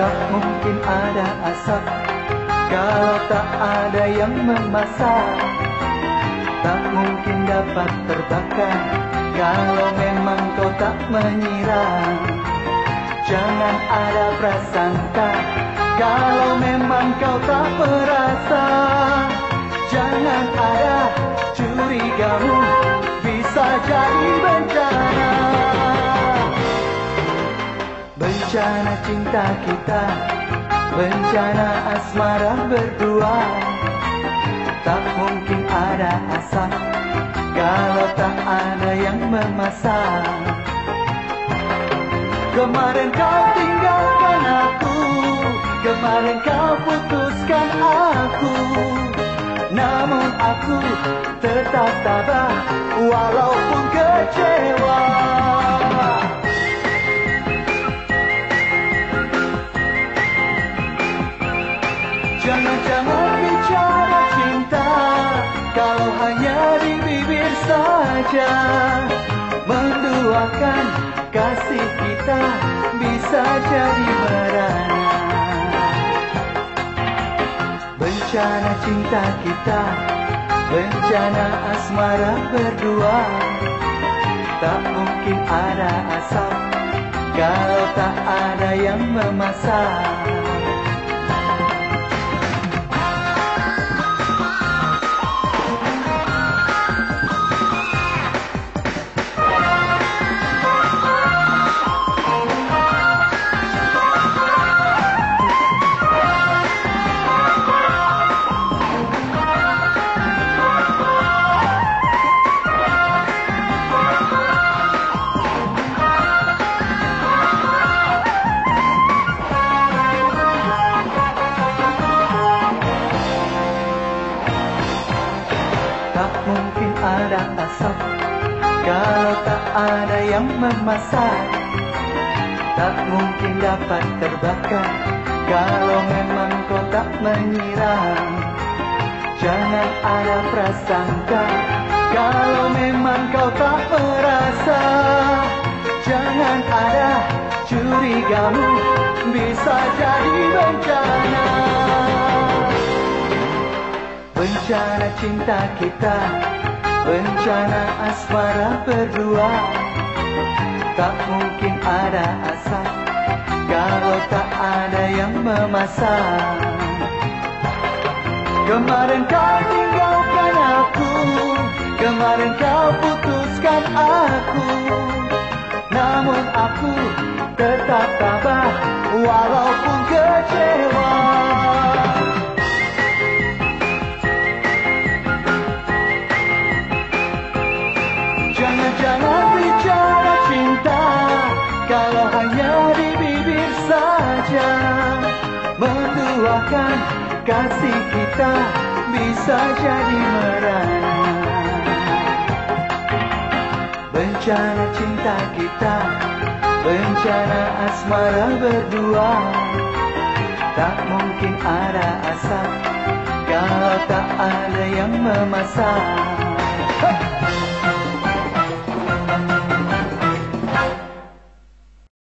Tak mungkin ada asap kalau tak ada yang memasak. Tak mungkin dapat terbakar kalau memang kau tak menyiram. Jangan ada prasangka kalau memang kau tak merasa. Jangan ada curigamu, bisa jadi bencana. Bencana cinta kita, bencana asmara berdua. Tak mungkin ada asap kalau tak ada yang memasak. Kemarin kau tinggalkan aku, kemarin kau putuskan aku. Namun aku tetap tabah walaupun kecewa. Jangan-jangan bicara cinta kalau hanya di bibir saja. Menduakan kasih kita bisa jadi merana. Bencana cinta kita, bencana asmara berdua. Tak mungkin ada asap kalau tak ada yang memasak. Tak mungkin ada asap kalau tak ada yang memasak. Tak mungkin dapat terbakar kalau memang kau tak menyiram. Jangan ada prasangka kalau memang kau tak merasa. Jangan ada curigamu, bisa jadi bencana. Bencana cinta kita, bencana asmara berdua. Tak mungkin ada asap kalau tak ada yang memasak. Kemarin kau tinggalkan aku, kemarin kau putuskan aku. Namun aku tetap tabah walaupun kecewa. Jangan bicara cinta kalau hanya di bibir saja. Menduakan kasih kita bisa jadi merana. Bencana cinta kita, bencana asmara berdua. Tak mungkin ada asap kalau tak ada yang memasak.